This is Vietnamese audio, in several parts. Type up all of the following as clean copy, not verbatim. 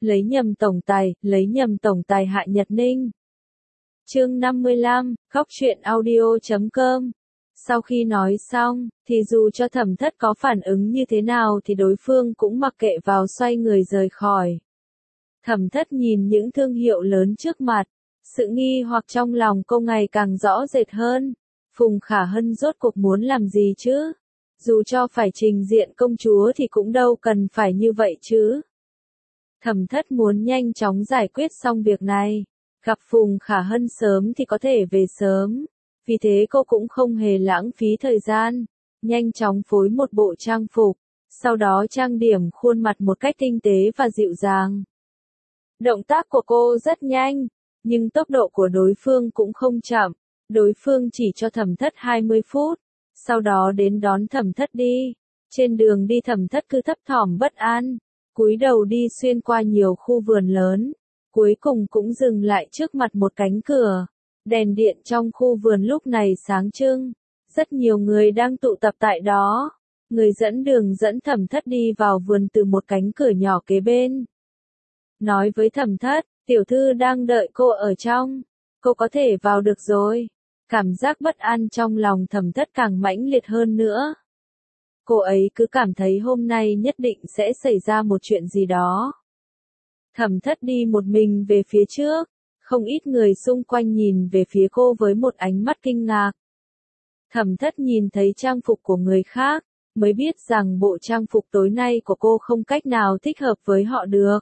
lấy nhầm tổng tài Hạ Nhật Ninh. Chương 55, khóc chuyện audio.com. Sau khi nói xong, thì dù cho Thẩm Thất có phản ứng như thế nào thì đối phương cũng mặc kệ vào xoay người rời khỏi. Thẩm Thất nhìn những thương hiệu lớn trước mặt, sự nghi hoặc trong lòng cô ngày càng rõ rệt hơn. Phùng Khả Hân rốt cuộc muốn làm gì chứ? Dù cho phải trình diện công chúa thì cũng đâu cần phải như vậy chứ. Thẩm Thất muốn nhanh chóng giải quyết xong việc này. Gặp Phùng Khả Hân sớm thì có thể về sớm. Vì thế cô cũng không hề lãng phí thời gian. Nhanh chóng phối một bộ trang phục. Sau đó trang điểm khuôn mặt một cách tinh tế và dịu dàng. Động tác của cô rất nhanh. Nhưng tốc độ của đối phương cũng không chậm. Đối phương chỉ cho Thẩm Thất 20 phút. Sau đó đến đón Thẩm Thất đi. Trên đường đi Thẩm Thất cứ thấp thỏm bất an. Cúi đầu đi xuyên qua nhiều khu vườn lớn. Cuối cùng cũng dừng lại trước mặt một cánh cửa. Đèn điện trong khu vườn lúc này sáng trưng. Rất nhiều người đang tụ tập tại đó. Người dẫn đường dẫn Thẩm Thất đi vào vườn từ một cánh cửa nhỏ kế bên. Nói với Thẩm Thất, tiểu thư đang đợi cô ở trong. Cô có thể vào được rồi. Cảm giác bất an trong lòng Thẩm Thất càng mãnh liệt hơn nữa. Cô ấy cứ cảm thấy hôm nay nhất định sẽ xảy ra một chuyện gì đó. Thẩm Thất đi một mình về phía trước. Không ít người xung quanh nhìn về phía cô với một ánh mắt kinh ngạc. Thẩm Thất nhìn thấy trang phục của người khác, mới biết rằng bộ trang phục tối nay của cô không cách nào thích hợp với họ được.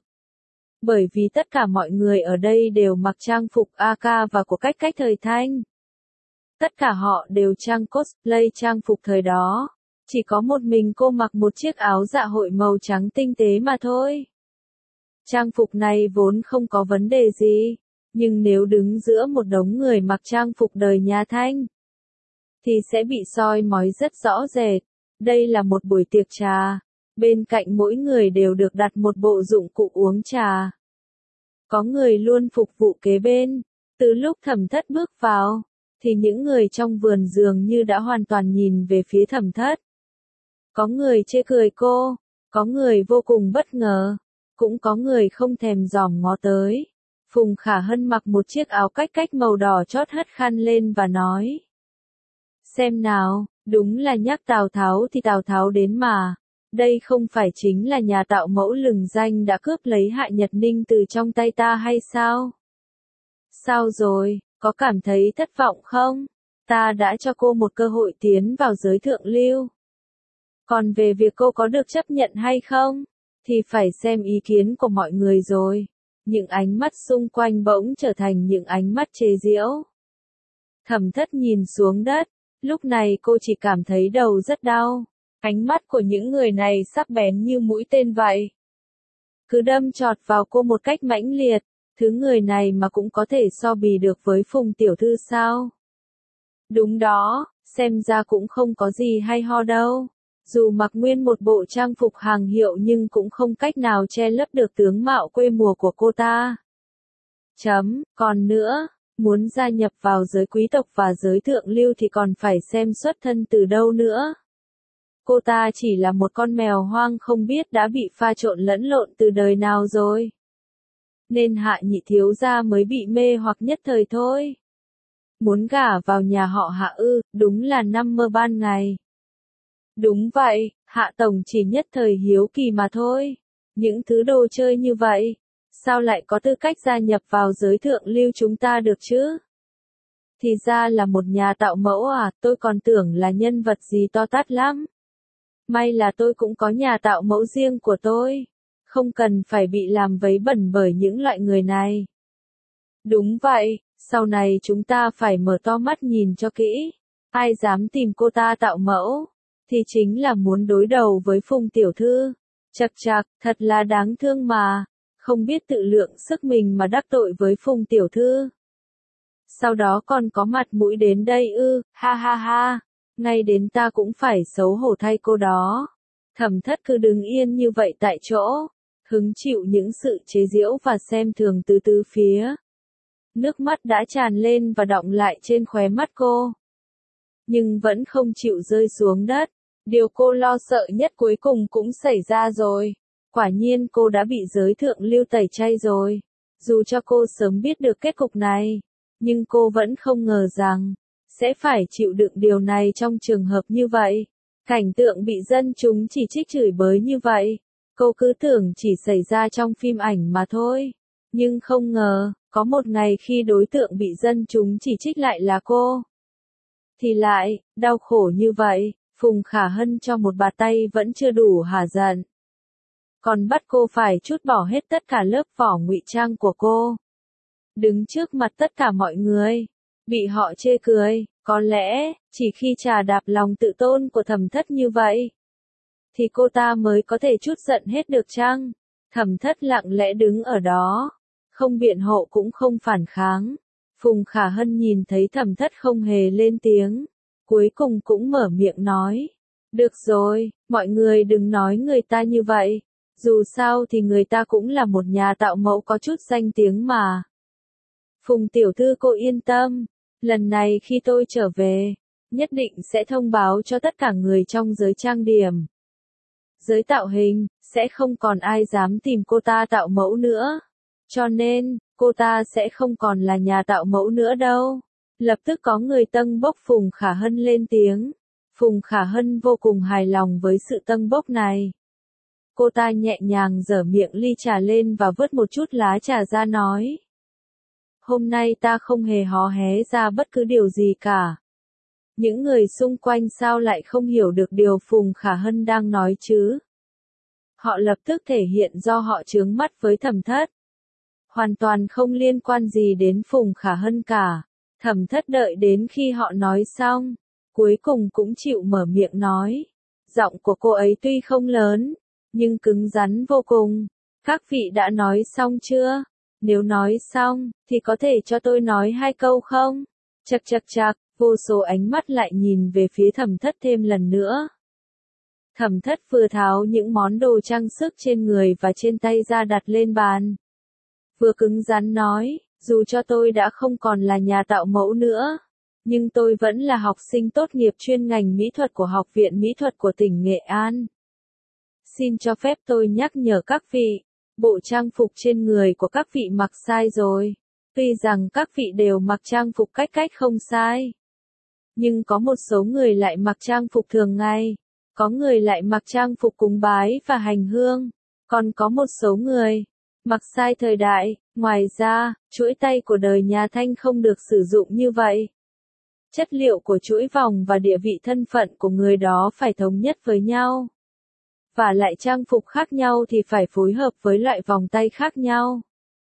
Bởi vì tất cả mọi người ở đây đều mặc trang phục AK và của cách thời Thanh. Tất cả họ đều trang cosplay trang phục thời đó. Chỉ có một mình cô mặc một chiếc áo dạ hội màu trắng tinh tế mà thôi. Trang phục này vốn không có vấn đề gì. Nhưng nếu đứng giữa một đống người mặc trang phục đời nhà Thanh, thì sẽ bị soi mói rất rõ rệt. Đây là một buổi tiệc trà. Bên cạnh mỗi người đều được đặt một bộ dụng cụ uống trà. Có người luôn phục vụ kế bên. Từ lúc Thẩm Thất bước vào, thì những người trong vườn dường như đã hoàn toàn nhìn về phía Thẩm Thất. Có người chê cười cô, có người vô cùng bất ngờ, cũng có người không thèm dòm ngó tới. Phùng Khả Hân mặc một chiếc áo cách màu đỏ chót hất khăn lên và nói. Xem nào, đúng là nhắc Tào Tháo thì Tào Tháo đến mà. Đây không phải chính là nhà tạo mẫu lừng danh đã cướp lấy Hạ Nhật Ninh từ trong tay ta hay sao? Sao rồi, có cảm thấy thất vọng không? Ta đã cho cô một cơ hội tiến vào giới thượng lưu. Còn về việc cô có được chấp nhận hay không, thì phải xem ý kiến của mọi người rồi. Những ánh mắt xung quanh bỗng trở thành những ánh mắt chế giễu. Thẩm Thất nhìn xuống đất, lúc này cô chỉ cảm thấy đầu rất đau. Ánh mắt của những người này sắc bén như mũi tên vậy. Cứ đâm chọt vào cô một cách mãnh liệt, thứ người này mà cũng có thể so bì được với Phùng tiểu thư sao? Đúng đó, xem ra cũng không có gì hay ho đâu. Dù mặc nguyên một bộ trang phục hàng hiệu nhưng cũng không cách nào che lấp được tướng mạo quê mùa của cô ta. Còn nữa, muốn gia nhập vào giới quý tộc và giới thượng lưu thì còn phải xem xuất thân từ đâu nữa. Cô ta chỉ là một con mèo hoang không biết đã bị pha trộn lẫn lộn từ đời nào rồi. Nên Hạ nhị thiếu gia mới bị mê hoặc nhất thời thôi. Muốn gả vào nhà họ Hạ ư, đúng là năm mơ ban ngày. Đúng vậy, Hạ tổng chỉ nhất thời hiếu kỳ mà thôi. Những thứ đồ chơi như vậy, sao lại có tư cách gia nhập vào giới thượng lưu chúng ta được chứ? Thì ra là một nhà tạo mẫu à, tôi còn tưởng là nhân vật gì to tát lắm. May là tôi cũng có nhà tạo mẫu riêng của tôi. Không cần phải bị làm vấy bẩn bởi những loại người này. Đúng vậy, sau này chúng ta phải mở to mắt nhìn cho kỹ. Ai dám tìm cô ta tạo mẫu, thì chính là muốn đối đầu với Phùng tiểu thư. Chậc chậc, thật là đáng thương mà. Không biết tự lượng sức mình mà đắc tội với Phùng tiểu thư. Sau đó còn có mặt mũi đến đây ư, ha ha ha. Ngay đến ta cũng phải xấu hổ thay cô đó. Thẩm Thất cứ đứng yên như vậy tại chỗ, hứng chịu những sự chế giễu và xem thường từ tứ phía. Nước mắt đã tràn lên và đọng lại trên khóe mắt cô. Nhưng vẫn không chịu rơi xuống đất. Điều cô lo sợ nhất cuối cùng cũng xảy ra rồi. Quả nhiên cô đã bị giới thượng lưu tẩy chay rồi. Dù cho cô sớm biết được kết cục này, nhưng cô vẫn không ngờ rằng sẽ phải chịu đựng điều này trong trường hợp như vậy. Cảnh tượng bị dân chúng chỉ trích chửi bới như vậy, cô cứ tưởng chỉ xảy ra trong phim ảnh mà thôi. Nhưng không ngờ, có một ngày khi đối tượng bị dân chúng chỉ trích lại là cô, thì lại đau khổ như vậy. Phùng Khả Hân cho một bạt tay vẫn chưa đủ hả giận, còn bắt cô phải trút bỏ hết tất cả lớp vỏ ngụy trang của cô. Đứng trước mặt tất cả mọi người, bị họ chê cười, có lẽ, chỉ khi trà đạp lòng tự tôn của Thẩm Thất như vậy, thì cô ta mới có thể trút giận hết được chăng? Thẩm Thất lặng lẽ đứng ở đó, không biện hộ cũng không phản kháng. Phùng Khả Hân nhìn thấy Thẩm Thất không hề lên tiếng, cuối cùng cũng mở miệng nói. Được rồi, mọi người đừng nói người ta như vậy. Dù sao thì người ta cũng là một nhà tạo mẫu có chút danh tiếng mà. Phùng tiểu thư cô yên tâm, lần này khi tôi trở về, nhất định sẽ thông báo cho tất cả người trong giới trang điểm, giới tạo hình, sẽ không còn ai dám tìm cô ta tạo mẫu nữa. Cho nên, cô ta sẽ không còn là nhà tạo mẫu nữa đâu. Lập tức có người tâng bốc Phùng Khả Hân lên tiếng. Phùng Khả Hân vô cùng hài lòng với sự tâng bốc này. Cô ta nhẹ nhàng giở miệng ly trà lên và vớt một chút lá trà ra nói. Hôm nay ta không hề hó hé ra bất cứ điều gì cả. Những người xung quanh sao lại không hiểu được điều Phùng Khả Hân đang nói chứ? Họ lập tức thể hiện do họ chướng mắt với Thẩm Thất. Hoàn toàn không liên quan gì đến Phùng Khả Hân cả. Thẩm Thất đợi đến khi họ nói xong, cuối cùng cũng chịu mở miệng nói. Giọng của cô ấy tuy không lớn, nhưng cứng rắn vô cùng. Các vị đã nói xong chưa? Nếu nói xong, thì có thể cho tôi nói 2 câu không? Chậc chậc chậc, vô số ánh mắt lại nhìn về phía Thẩm Thất thêm lần nữa. Thẩm Thất vừa tháo những món đồ trang sức trên người và trên tay ra đặt lên bàn. Vừa cứng rắn nói, dù cho tôi đã không còn là nhà tạo mẫu nữa, nhưng tôi vẫn là học sinh tốt nghiệp chuyên ngành mỹ thuật của Học viện Mỹ thuật của tỉnh Nghệ An. Xin cho phép tôi nhắc nhở các vị, bộ trang phục trên người của các vị mặc sai rồi. Tuy rằng các vị đều mặc trang phục cách không sai, nhưng có một số người lại mặc trang phục thường ngày, có người lại mặc trang phục cúng bái và hành hương, còn có một số người mặc sai thời đại. Ngoài ra, chuỗi tay của đời nhà Thanh không được sử dụng như vậy. Chất liệu của chuỗi vòng và địa vị thân phận của người đó phải thống nhất với nhau. Và lại trang phục khác nhau thì phải phối hợp với loại vòng tay khác nhau.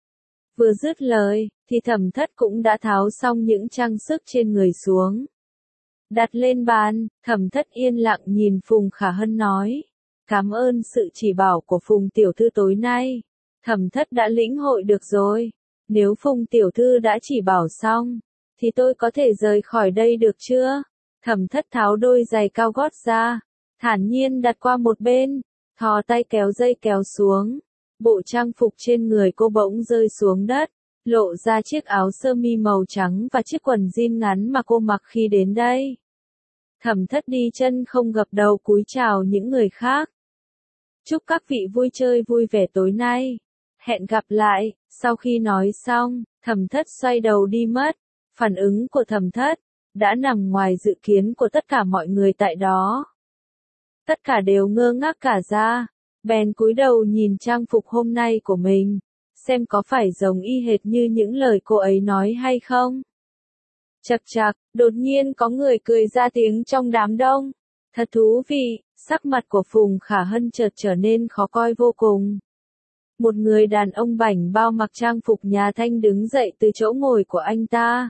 Vừa dứt lời, thì Thẩm Thất cũng đã tháo xong những trang sức trên người xuống. Đặt lên bàn, Thẩm Thất yên lặng nhìn Phùng Khả Hân nói. Cảm ơn sự chỉ bảo của Phùng tiểu thư tối nay. Thẩm Thất đã lĩnh hội được rồi. Nếu Phùng tiểu thư đã chỉ bảo xong, thì tôi có thể rời khỏi đây được chưa? Thẩm Thất tháo đôi giày cao gót ra, thản nhiên đặt qua một bên, thò tay kéo dây kéo xuống. Bộ trang phục trên người cô bỗng rơi xuống đất, lộ ra chiếc áo sơ mi màu trắng và chiếc quần jean ngắn mà cô mặc khi đến đây. Thẩm Thất đi chân không gập đầu cúi chào những người khác. Chúc các vị vui chơi vui vẻ tối nay. Hẹn gặp lại. Sau khi nói xong, Thẩm Thất xoay đầu đi mất. Phản ứng của Thẩm Thất đã nằm ngoài dự kiến của tất cả mọi người tại đó. Tất cả đều ngơ ngác cả ra, bèn cúi đầu nhìn trang phục hôm nay của mình, xem có phải giống y hệt như những lời cô ấy nói hay không. Chậc chậc, đột nhiên có người cười ra tiếng trong đám đông. Thật thú vị, sắc mặt của Phùng Khả Hân chợt trở nên khó coi vô cùng. Một người đàn ông bảnh bao mặc trang phục nhà Thanh đứng dậy từ chỗ ngồi của anh ta.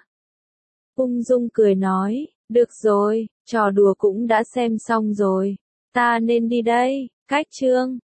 Ung dung cười nói, được rồi, trò đùa cũng đã xem xong rồi, ta nên đi đây. Cách chương